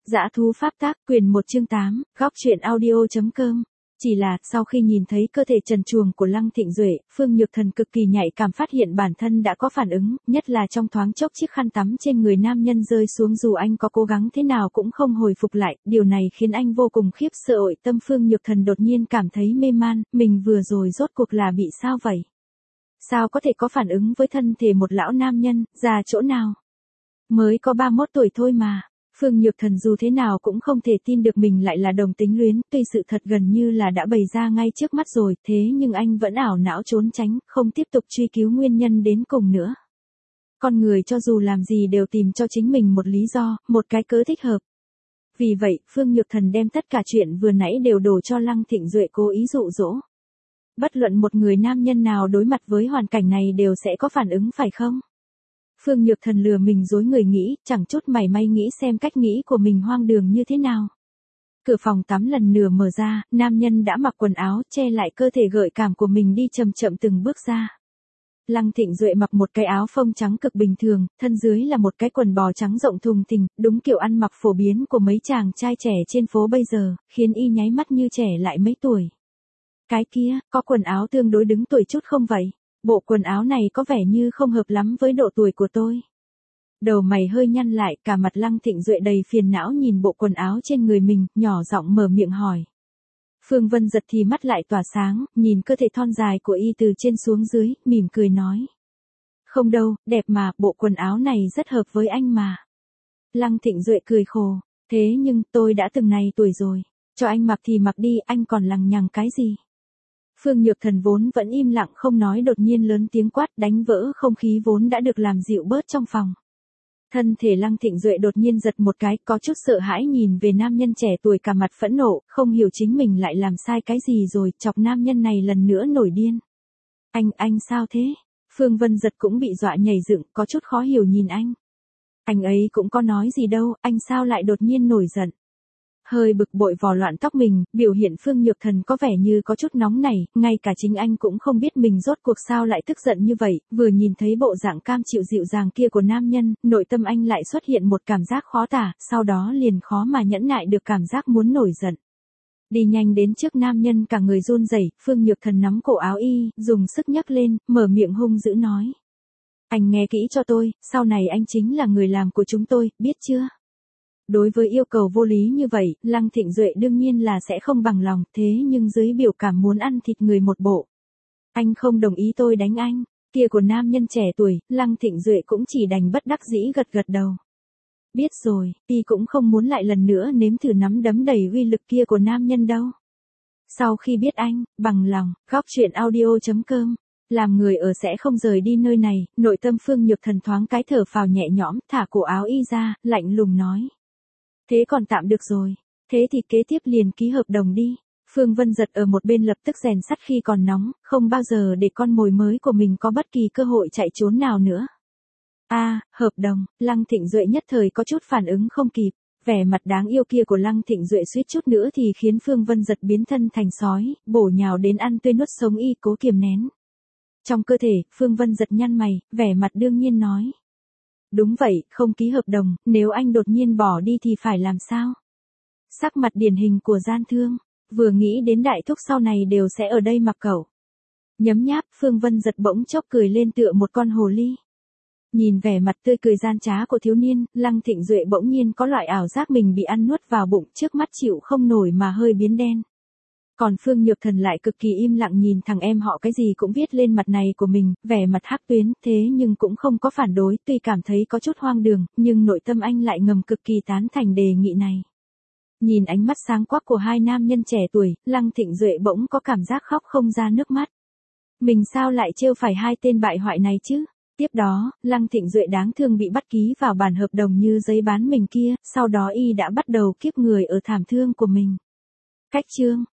Dã thú pháp tác, quyền 1 chương 8, góc truyện audio.com. Chỉ là, sau khi nhìn thấy cơ thể trần truồng của Lăng Thịnh Duệ, Phương Nhược Thần cực kỳ nhạy cảm phát hiện bản thân đã có phản ứng, nhất là trong thoáng chốc chiếc khăn tắm trên người nam nhân rơi xuống dù anh có cố gắng thế nào cũng không hồi phục lại, điều này khiến anh vô cùng khiếp sợ. Tâm Phương Nhược Thần đột nhiên cảm thấy mê man, mình vừa rồi rốt cuộc là bị sao vậy? Sao có thể có phản ứng với thân thể một lão nam nhân, già chỗ nào? Mới có 31 tuổi thôi mà. Phương Nhược Thần dù thế nào cũng không thể tin được mình lại là đồng tính luyến, tuy sự thật gần như là đã bày ra ngay trước mắt rồi, thế nhưng anh vẫn ảo não trốn tránh, không tiếp tục truy cứu nguyên nhân đến cùng nữa. Con người cho dù làm gì đều tìm cho chính mình một lý do, một cái cớ thích hợp. Vì vậy, Phương Nhược Thần đem tất cả chuyện vừa nãy đều đổ cho Lăng Thịnh Duệ cố ý dụ dỗ. Bất luận một người nam nhân nào đối mặt với hoàn cảnh này đều sẽ có phản ứng phải không? Phương Nhược Thần lừa mình dối người nghĩ, chẳng chút mảy may nghĩ xem cách nghĩ của mình hoang đường như thế nào. Cửa phòng tắm lần nửa mở ra, nam nhân đã mặc quần áo che lại cơ thể gợi cảm của mình đi chậm chậm từng bước ra. Lăng Thịnh Duệ mặc một cái áo phông trắng cực bình thường, thân dưới là một cái quần bò trắng rộng thùng thình, đúng kiểu ăn mặc phổ biến của mấy chàng trai trẻ trên phố bây giờ, khiến y nháy mắt như trẻ lại mấy tuổi. Cái kia, có quần áo tương đối đứng tuổi chút không vậy? Bộ quần áo này có vẻ như không hợp lắm với độ tuổi của tôi. Đầu mày hơi nhăn lại, cả mặt Lăng Thịnh Duệ đầy phiền não nhìn bộ quần áo trên người mình, nhỏ giọng mở miệng hỏi. Phương Vân Giật thì mắt lại tỏa sáng, nhìn cơ thể thon dài của y từ trên xuống dưới, mỉm cười nói. Không đâu, đẹp mà, bộ quần áo này rất hợp với anh mà. Lăng Thịnh Duệ cười khổ, thế nhưng tôi đã từng này tuổi rồi, cho anh mặc thì mặc đi, anh còn lằng nhằng cái gì? Phương Nhược Thần vốn vẫn im lặng không nói đột nhiên lớn tiếng quát đánh vỡ không khí vốn đã được làm dịu bớt trong phòng. Thân thể Lăng Thịnh Duệ đột nhiên giật một cái, có chút sợ hãi nhìn về nam nhân trẻ tuổi cả mặt phẫn nộ, không hiểu chính mình lại làm sai cái gì rồi, chọc nam nhân này lần nữa nổi điên. Anh sao thế? Phương Vân Giật cũng bị dọa nhảy dựng, có chút khó hiểu nhìn anh. Anh ấy cũng có nói gì đâu, anh sao lại đột nhiên nổi giận? Hơi bực bội vò loạn tóc mình, biểu hiện Phương Nhược Thần có vẻ như có chút nóng nảy, ngay cả chính anh cũng không biết mình rốt cuộc sao lại tức giận như vậy, vừa nhìn thấy bộ dạng cam chịu dịu dàng kia của nam nhân, nội tâm anh lại xuất hiện một cảm giác khó tả, sau đó liền khó mà nhẫn nại được cảm giác muốn nổi giận. Đi nhanh đến trước nam nhân cả người run rẩy, Phương Nhược Thần nắm cổ áo y, dùng sức nhấc lên, mở miệng hung dữ nói. Anh nghe kỹ cho tôi, sau này anh chính là người làm của chúng tôi, biết chưa? Đối với yêu cầu vô lý như vậy, Lăng Thịnh Duệ đương nhiên là sẽ không bằng lòng, thế nhưng dưới biểu cảm muốn ăn thịt người một bộ. Anh không đồng ý tôi đánh anh, kia của nam nhân trẻ tuổi, Lăng Thịnh Duệ cũng chỉ đành bất đắc dĩ gật gật đầu. Biết rồi, y cũng không muốn lại lần nữa nếm thử nắm đấm đầy uy lực kia của nam nhân đâu. Sau khi biết anh, bằng lòng, góc truyện audio.com. Làm người ở sẽ không rời đi nơi này, nội tâm Phương Nhược Thần thoáng cái thở phào nhẹ nhõm, thả cổ áo y ra, lạnh lùng nói. Thế còn tạm được rồi, thế thì kế tiếp liền ký hợp đồng đi. Phương Vân Giật ở một bên lập tức rèn sắt khi còn nóng, không bao giờ để con mồi mới của mình có bất kỳ cơ hội chạy trốn nào nữa. Hợp đồng, Lăng Thịnh Duệ nhất thời có chút phản ứng không kịp, vẻ mặt đáng yêu kia của Lăng Thịnh Duệ suýt chút nữa thì khiến Phương Vân Giật biến thân thành sói, bổ nhào đến ăn tươi nuốt sống y cố kiềm nén. Trong cơ thể, Phương Vân Giật nhăn mày, vẻ mặt đương nhiên nói. Đúng vậy, không ký hợp đồng, nếu anh đột nhiên bỏ đi thì phải làm sao? Sắc mặt điển hình của gian thương, vừa nghĩ đến đại thúc sau này đều sẽ ở đây mặc cẩu. Nhấm nháp, Phương Vân Giật bỗng chốc cười lên tựa một con hồ ly. Nhìn vẻ mặt tươi cười gian trá của thiếu niên, Lăng Thịnh Duệ bỗng nhiên có loại ảo giác mình bị ăn nuốt vào bụng, trước mắt chịu không nổi mà hơi biến đen. Còn Phương Nhược Thần lại cực kỳ im lặng nhìn thằng em họ cái gì cũng viết lên mặt này của mình, vẻ mặt hắc tuyến, thế nhưng cũng không có phản đối, tuy cảm thấy có chút hoang đường, nhưng nội tâm anh lại ngầm cực kỳ tán thành đề nghị này. Nhìn ánh mắt sáng quắc của hai nam nhân trẻ tuổi, Lăng Thịnh Duệ bỗng có cảm giác khóc không ra nước mắt. Mình sao lại trêu phải hai tên bại hoại này chứ? Tiếp đó, Lăng Thịnh Duệ đáng thương bị bắt ký vào bản hợp đồng như giấy bán mình kia, sau đó y đã bắt đầu kiếp người ở thảm thương của mình. Cách chương